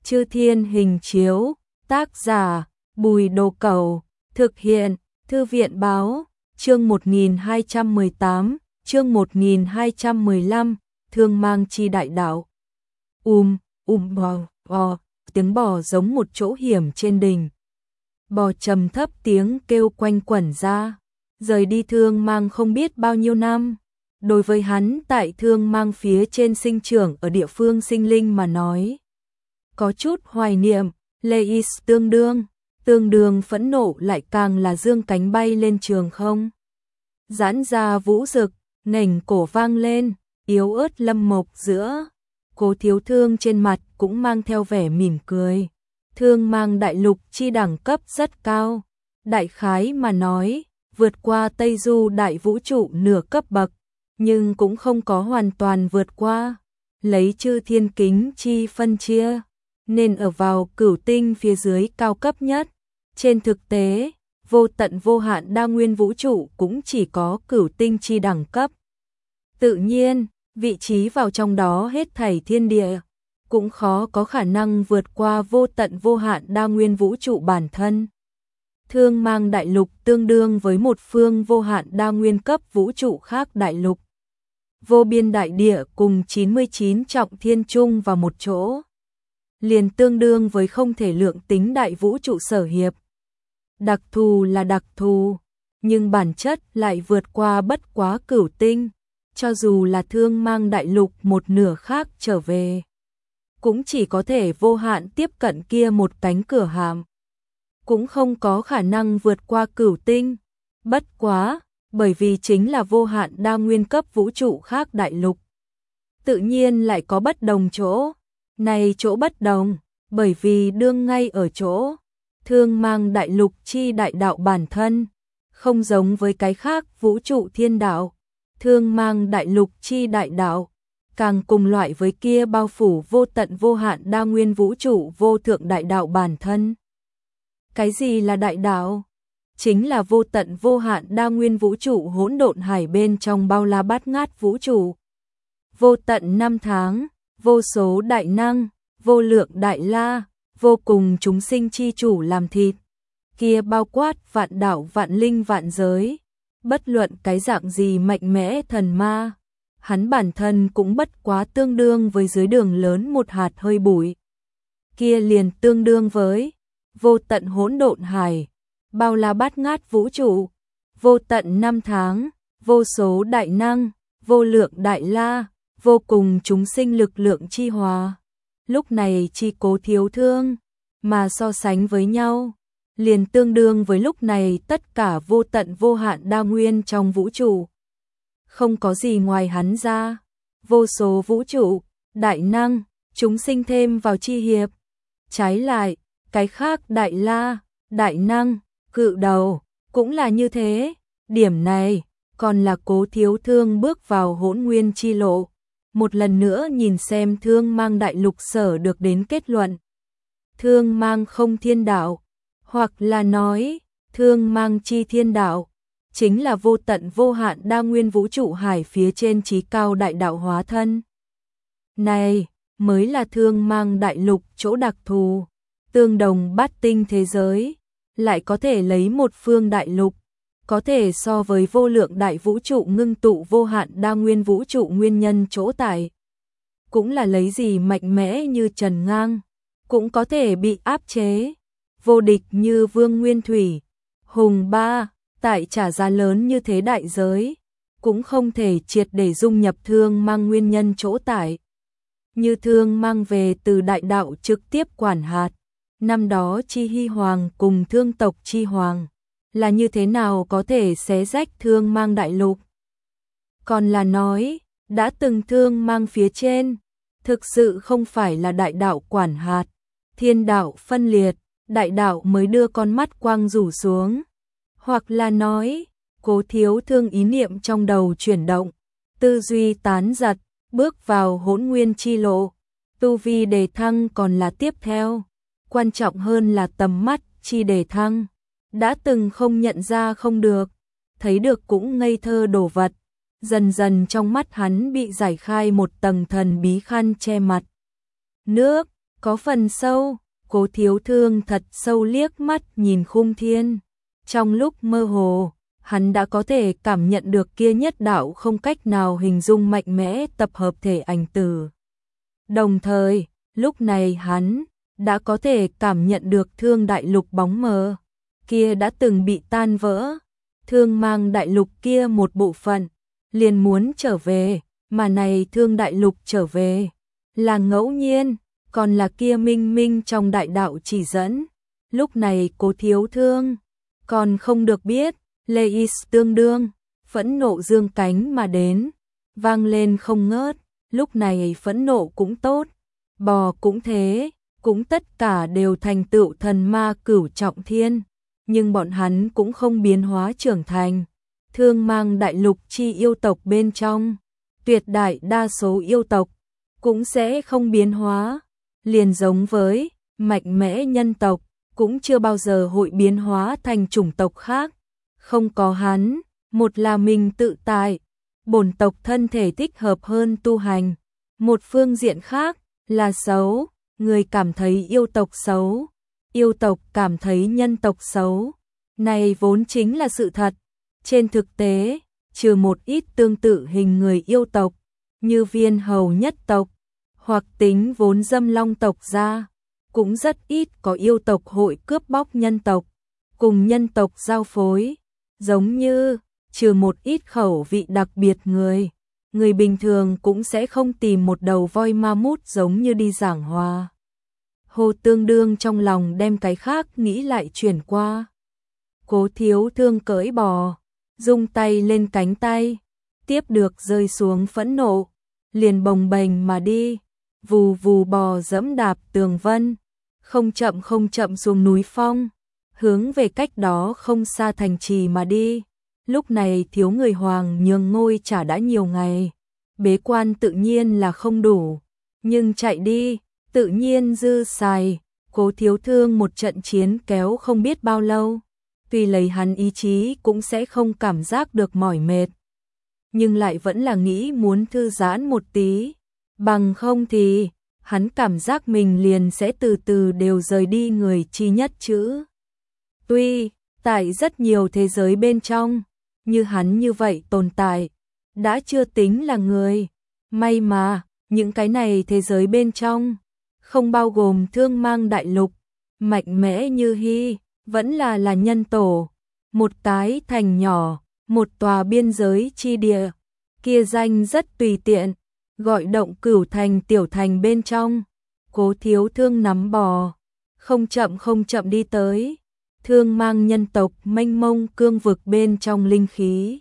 Chư Thiên Hình Chiếu, tác giả Bùi Đồ Cẩu, thực hiện Thư viện Báo, chương 1218, chương 1215, Thương Mang Chi Đại Đạo. Bò, tiếng bò giống một chỗ hiểm trên đỉnh. Bò trầm thấp tiếng kêu quanh quẩn ra, rời đi Thương Mang không biết bao nhiêu năm. Đối với hắn tại Thương Mang phía trên sinh trưởng ở địa phương sinh linh mà nói, có chút hoài niệm. Leis tương đương phẫn nộ lại càng là dương cánh bay lên trường không. Giãn ra vũ rực, nảnh cổ vang lên, yếu ớt lâm mộc giữa. Cố Thiếu Thương trên mặt cũng mang theo vẻ mỉm cười. Thương Mang đại lục chi đẳng cấp rất cao. Đại khái mà nói, vượt qua Tây Du đại vũ trụ nửa cấp bậc, nhưng cũng không có hoàn toàn vượt qua. Lấy chư thiên kính chi phân chia, nên ở vào cửu tinh phía dưới cao cấp nhất. Trên thực tế, vô tận vô hạn đa nguyên vũ trụ cũng chỉ có cửu tinh chi đẳng cấp. Tự nhiên, vị trí vào trong đó hết thảy thiên địa, cũng khó có khả năng vượt qua vô tận vô hạn đa nguyên vũ trụ bản thân. Thương Mang đại lục tương đương với một phương vô hạn đa nguyên cấp vũ trụ khác đại lục. Vô biên đại địa cùng 99 trọng thiên chung vào một chỗ, liền tương đương với không thể lượng tính đại vũ trụ sở hiệp. Đặc thù là đặc thù, nhưng bản chất lại vượt qua bất quá cửu tinh. Cho dù là Thương Mang đại lục một nửa khác trở về, cũng chỉ có thể vô hạn tiếp cận kia một cánh cửa hàm, cũng không có khả năng vượt qua cửu tinh. Bất quá, bởi vì chính là vô hạn đa nguyên cấp vũ trụ khác đại lục, tự nhiên lại có bất đồng chỗ. Này chỗ bất đồng, bởi vì đương ngay ở chỗ Thương Mang đại lục chi đại đạo bản thân, không giống với cái khác vũ trụ thiên đạo. Thương Mang đại lục chi đại đạo, càng cùng loại với kia bao phủ vô tận vô hạn đa nguyên vũ trụ vô thượng đại đạo bản thân. Cái gì là đại đạo? Chính là vô tận vô hạn đa nguyên vũ trụ hỗn độn hải bên trong bao la bát ngát vũ trụ. Vô tận năm tháng, vô số đại năng, vô lượng đại la, vô cùng chúng sinh chi chủ làm thịt. Kia bao quát vạn đạo vạn linh vạn giới, bất luận cái dạng gì mạnh mẽ thần ma, hắn bản thân cũng bất quá tương đương với dưới đường lớn một hạt hơi bụi. Kia liền tương đương với vô tận hỗn độn hải, bao la bát ngát vũ trụ, vô tận năm tháng, vô số đại năng, vô lượng đại la, vô cùng chúng sinh lực lượng chi hòa. Lúc này chi Cố Thiếu Thương mà so sánh với nhau, liền tương đương với lúc này tất cả vô tận vô hạn đa nguyên trong vũ trụ. Không có gì ngoài hắn ra, vô số vũ trụ, đại năng, chúng sinh thêm vào chi hiệp. Trái lại, cái khác đại la, đại năng, cự đầu, cũng là như thế. Điểm này, còn là Cố Thiếu Thương bước vào hỗn nguyên chi lộ. Một lần nữa nhìn xem Thương Mang đại lục sở được đến kết luận. Thương Mang không thiên đạo, hoặc là nói, Thương Mang chi thiên đạo, chính là vô tận vô hạn đa nguyên vũ trụ hải phía trên chí cao đại đạo hóa thân. Này, mới là Thương Mang đại lục chỗ đặc thù, tương đồng bát tinh thế giới, lại có thể lấy một phương đại lục, có thể so với vô lượng đại vũ trụ ngưng tụ vô hạn đa nguyên vũ trụ nguyên nhân chỗ tại. Cũng là lấy gì mạnh mẽ như Trần Ngang, cũng có thể bị áp chế. Vô địch như Vương Nguyên Thủy, Hùng Ba, tại trả giá lớn như thế đại giới, cũng không thể triệt để dung nhập Thương Mang nguyên nhân chỗ tại. Như Thương Mang về từ đại đạo trực tiếp quản hạt, năm đó Chi Hy Hoàng cùng Thương tộc Chi Hoàng, là như thế nào có thể xé rách Thương Mang đại lục? Còn là nói, đã từng Thương Mang phía trên, thực sự không phải là đại đạo quản hạt, thiên đạo phân liệt, đại đạo mới đưa con mắt quang rủ xuống. Hoặc là nói, Cố Thiếu Thương ý niệm trong đầu chuyển động, tư duy tán giật, bước vào hỗn nguyên chi lộ, tu vi đề thăng còn là tiếp theo, quan trọng hơn là tầm mắt chi đề thăng. Đã từng không nhận ra không được, thấy được cũng ngây thơ đồ vật, dần dần trong mắt hắn bị giải khai một tầng thần bí khăn che mặt. Nước, có phần sâu. Cố Thiếu Thương thật sâu liếc mắt nhìn khung thiên. Trong lúc mơ hồ, hắn đã có thể cảm nhận được kia nhất đạo không cách nào hình dung mạnh mẽ tập hợp thể ảnh tử. Đồng thời, lúc này hắn đã có thể cảm nhận được Thương Đại Lục bóng mờ kia đã từng bị tan vỡ. Thương Mang Đại Lục kia một bộ phận liền muốn trở về, mà này Thương Đại Lục trở về là ngẫu nhiên, còn là kia minh minh trong đại đạo chỉ dẫn. Lúc này Cố Thiếu Thương còn không được biết, Leis tương đương phẫn nộ dương cánh mà đến, vang lên không ngớt. Lúc này phẫn nộ cũng tốt, bò cũng thế, cũng tất cả đều thành tựu thần ma cửu trọng thiên, nhưng bọn hắn cũng không biến hóa trưởng thành. Thương Mang Đại Lục chi yêu tộc bên trong, tuyệt đại đa số yêu tộc cũng sẽ không biến hóa, liền giống với mạnh mẽ nhân tộc cũng chưa bao giờ hội biến hóa thành chủng tộc khác. Không có hắn, một là mình tự tại, bổn tộc thân thể thích hợp hơn tu hành, một phương diện khác là xấu, người cảm thấy yêu tộc xấu, yêu tộc cảm thấy nhân tộc xấu. Này vốn chính là sự thật. Trên thực tế, trừ một ít tương tự hình người yêu tộc, như Viên Hầu nhất tộc, hoặc tính vốn Dâm Long tộc ra, cũng rất ít có yêu tộc hội cướp bóc nhân tộc, cùng nhân tộc giao phối. Giống như, trừ một ít khẩu vị đặc biệt người bình thường cũng sẽ không tìm một đầu voi ma mút giống như đi giảng hòa. Hồ tương đương trong lòng đem cái khác nghĩ lại chuyển qua. Cố Thiếu Thương cưỡi bò, dung tay lên cánh tay, tiếp được rơi xuống phẫn nộ, liền bồng bềnh mà đi, vù vù bò dẫm đạp tường vân, không chậm xuống núi phong, hướng về cách đó không xa thành trì mà đi. Lúc này thiếu người hoàng nhường ngôi trả đã nhiều ngày, bế quan tự nhiên là không đủ, nhưng chạy đi, tự nhiên dư xài. Cố Thiếu Thương một trận chiến kéo không biết bao lâu, tuy lấy hắn ý chí cũng sẽ không cảm giác được mỏi mệt, nhưng lại vẫn là nghĩ muốn thư giãn một tí, bằng không thì hắn cảm giác mình liền sẽ từ từ đều rời đi người chi nhất chữ. Tuy, tại rất nhiều thế giới bên trong, như hắn như vậy tồn tại, đã chưa tính là người. May mà, những cái này thế giới bên trong, không bao gồm Thương Mang Đại Lục, mạnh mẽ như Hy, vẫn là nhân tổ. Một cái thành nhỏ, một tòa biên giới chi địa, kia danh rất tùy tiện, gọi Động Cửu Thành tiểu thành bên trong. Cố Thiếu Thương nắm bò, không chậm đi tới. Thương Mang nhân tộc mênh mông cương vực bên trong linh khí,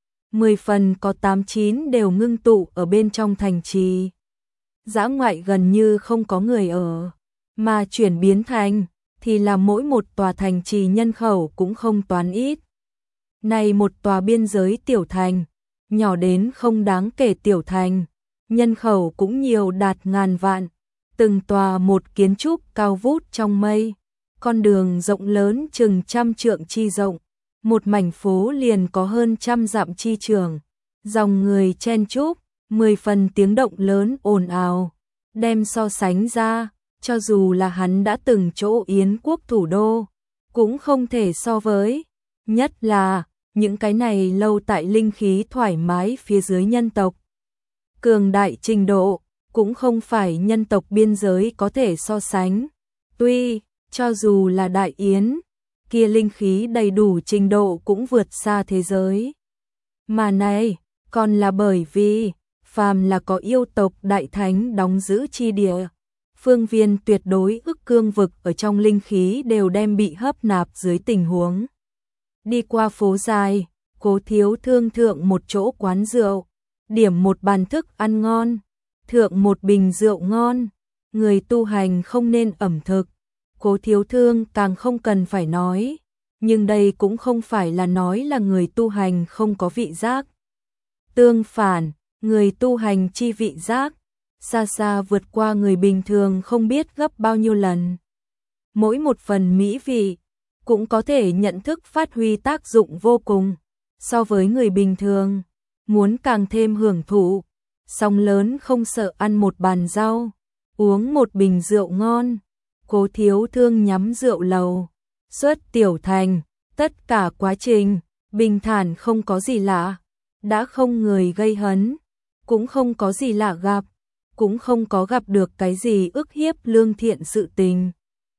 10 phần có 8-9 đều ngưng tụ ở bên trong thành trì. Dã ngoại gần như không có người ở, mà chuyển biến thành thì là mỗi một tòa thành trì nhân khẩu cũng không toán ít. Này một tòa biên giới tiểu thành, nhỏ đến không đáng kể tiểu thành, nhân khẩu cũng nhiều đạt ngàn vạn, từng tòa một kiến trúc cao vút trong mây. Con đường rộng lớn chừng 100 trượng chi rộng, một mảnh phố liền có hơn 100 dặm chi trường, dòng người chen chúc, 10 phần tiếng động lớn ồn ào, đem so sánh ra, cho dù là hắn đã từng chỗ Yến quốc thủ đô, cũng không thể so với, nhất là những cái này lâu tại linh khí thoải mái phía dưới nhân tộc. Cường đại trình độ, cũng không phải nhân tộc biên giới có thể so sánh, tuy cho dù là Đại Yến, kia linh khí đầy đủ trình độ cũng vượt xa thế giới. Mà này, còn là bởi vì, phàm là có yêu tộc đại thánh đóng giữ chi địa, phương viên tuyệt đối ức cương vực ở trong linh khí đều đem bị hấp nạp dưới tình huống. Đi qua phố dài, Cố Thiếu Thương thượng một chỗ quán rượu, điểm một bàn thức ăn ngon, thượng một bình rượu ngon, người tu hành không nên ẩm thực. Cố Thiếu Thương càng không cần phải nói, nhưng đây cũng không phải là nói là người tu hành không có vị giác. Tương phản, người tu hành chi vị giác, xa xa vượt qua người bình thường không biết gấp bao nhiêu lần. Mỗi một phần mỹ vị, cũng có thể nhận thức phát huy tác dụng vô cùng, so với người bình thường, muốn càng thêm hưởng thụ, song lớn không sợ ăn một bàn rau, uống một bình rượu ngon. Cố Thiếu Thương nhắm rượu lầu, xuất tiểu thành, tất cả quá trình bình thản không có gì lạ, đã không người gây hấn, cũng không có gì lạ gặp, cũng không có gặp được cái gì ức hiếp lương thiện sự tình.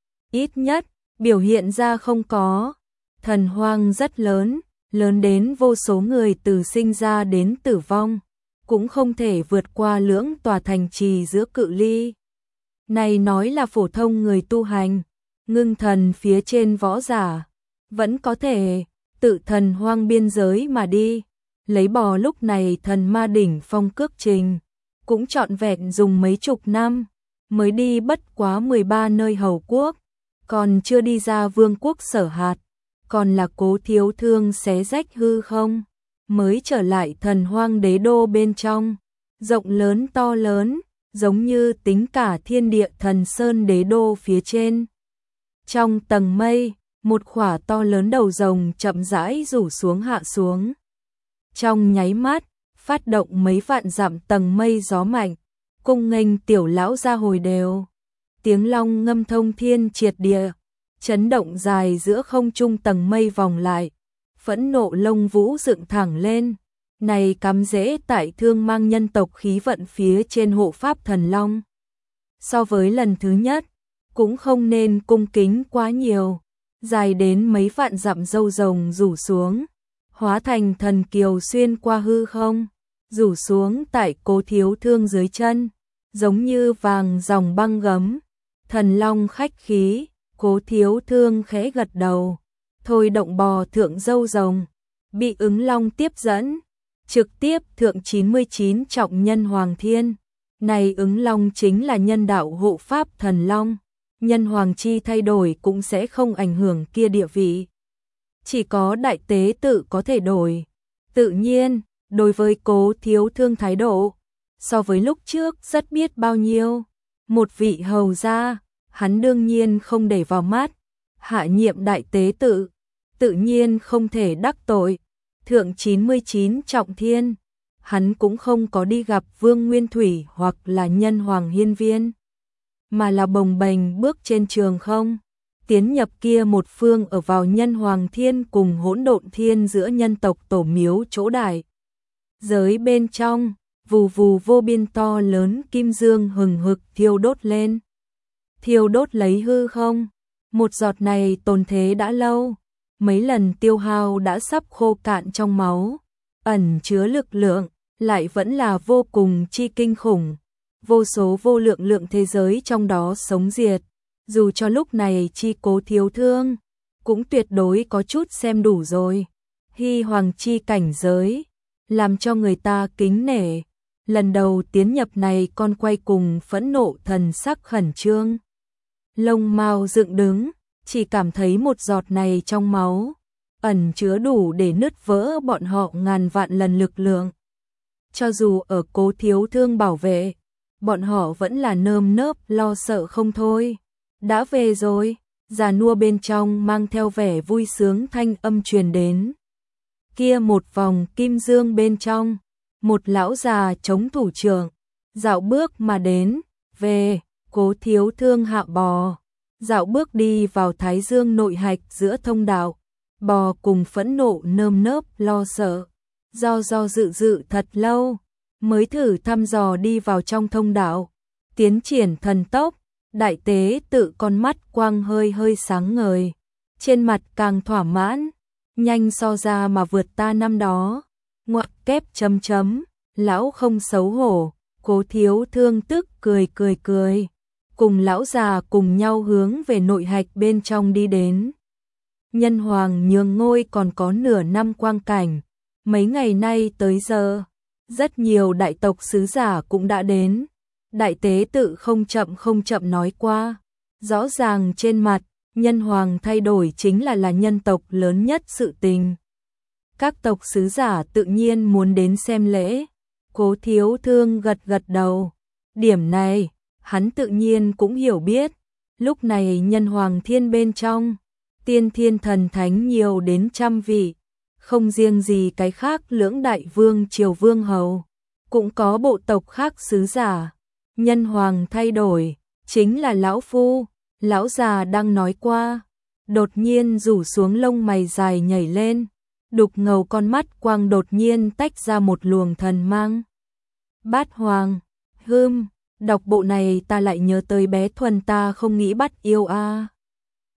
Ít nhất, biểu hiện ra không có. Thần hoang rất lớn, lớn đến vô số người từ sinh ra đến tử vong, cũng không thể vượt qua lưỡng tòa thành trì giữa cự ly. Này nói là phổ thông người tu hành, ngưng thần phía trên võ giả, vẫn có thể tự thần hoang biên giới mà đi, lấy bò lúc này thần ma đỉnh phong cước trình, cũng trọn vẹn dùng mấy chục năm, mới đi bất quá 13 nơi hầu quốc, còn chưa đi ra vương quốc Sở Hạt, còn là Cố Thiếu Thương xé rách hư không, mới trở lại thần hoang đế đô bên trong, rộng lớn to lớn, giống như tính cả thiên địa thần sơn đế đô phía trên. Trong tầng mây, một khỏa to lớn đầu rồng chậm rãi rủ xuống hạ xuống. Trong nháy mắt, phát động mấy vạn dặm tầng mây gió mạnh, cung nghênh tiểu lão ra hồi đều. Tiếng long ngâm thông thiên triệt địa, chấn động dài giữa không trung tầng mây vòng lại, phẫn nộ lông vũ dựng thẳng lên. Này cắm rễ tại thương mang nhân tộc khí vận phía trên hộ pháp thần long. So với lần thứ nhất, cũng không nên cung kính quá nhiều, dài đến mấy vạn dặm râu rồng rủ xuống, hóa thành thần kiều xuyên qua hư không, rủ xuống tại Cố Thiếu Thương dưới chân, giống như vàng dòng băng gấm. Thần long khách khí, Cố Thiếu Thương khẽ gật đầu, thôi động bò thượng râu rồng, bị ứng long tiếp dẫn, trực tiếp thượng 99 trọng nhân hoàng thiên. Này ứng long chính là nhân đạo hộ pháp thần long, nhân hoàng chi thay đổi cũng sẽ không ảnh hưởng kia địa vị. Chỉ có đại tế tự có thể đổi. Tự nhiên, đối với Cố Thiếu Thương thái độ, so với lúc trước rất biết bao nhiêu. Một vị hầu gia, hắn đương nhiên không để vào mắt. Hạ nhiệm đại tế tự, tự nhiên không thể đắc tội. Thượng 99 trọng thiên, hắn cũng không có đi gặp Vương Nguyên Thủy hoặc là nhân hoàng hiên viên, mà là bồng bềnh bước trên trường không, tiến nhập kia một phương ở vào nhân hoàng thiên cùng hỗn độn thiên giữa nhân tộc tổ miếu chỗ đại. Giới bên trong, vù vù vô biên to lớn kim dương hừng hực thiêu đốt lên. Thiêu đốt lấy hư không, một giọt này tồn thế đã lâu, mấy lần tiêu hao đã sắp khô cạn trong máu, ẩn chứa lực lượng, lại vẫn là vô cùng chi kinh khủng. Vô số vô lượng lượng thế giới trong đó sống diệt, dù cho lúc này chi Cố Thiếu Thương, cũng tuyệt đối có chút xem đủ rồi. Hy hoàng chi cảnh giới, làm cho người ta kính nể. Lần đầu tiến nhập này con quay cùng phẫn nộ thần sắc khẩn trương. Lông mao dựng đứng, chỉ cảm thấy một giọt này trong máu, ẩn chứa đủ để nứt vỡ bọn họ ngàn vạn lần lực lượng. Cho dù ở Cố Thiếu Thương bảo vệ, bọn họ vẫn là nơm nớp lo sợ không thôi. Đã về rồi, già nua bên trong mang theo vẻ vui sướng thanh âm truyền đến. Kia một vòng kim dương bên trong, một lão già chống thủ trưởng, dạo bước mà đến, về, Cố Thiếu Thương hạ bò, dạo bước đi vào thái dương nội hạch giữa thông đạo, bò cùng phẫn nộ nơm nớp lo sợ, do dự thật lâu, mới thử thăm dò đi vào trong thông đạo, tiến triển thần tốc, đại tế tự con mắt quang hơi hơi sáng ngời, trên mặt càng thỏa mãn, nhanh so ra mà vượt ta năm đó, ngoặc kép chấm chấm, lão không xấu hổ, Cố Thiếu Thương tức cười, cùng lão già cùng nhau hướng về nội hạch bên trong đi đến. Nhân hoàng nhường ngôi còn có nửa năm quang cảnh, mấy ngày nay tới giờ, rất nhiều đại tộc sứ giả cũng đã đến. Đại tế tự không chậm nói qua, rõ ràng trên mặt, nhân hoàng thay đổi chính là nhân tộc lớn nhất sự tình. Các tộc sứ giả tự nhiên muốn đến xem lễ, Cố Thiếu Thương gật đầu. Điểm này, hắn tự nhiên cũng hiểu biết, lúc này nhân hoàng thiên bên trong, tiên thiên thần thánh nhiều đến 100 vị, không riêng gì cái khác lưỡng đại vương triều vương hầu, cũng có bộ tộc khác sứ giả. nhân hoàng thay đổi, chính là lão phu, lão già đang nói qua. Đột nhiên rủ xuống lông mày dài nhảy lên, đục ngầu con mắt quang đột nhiên tách ra một luồng thần mang. Bát Hoàng, đọc bộ này ta lại nhớ tới bé Thuần ta không nghĩ bắt yêu a.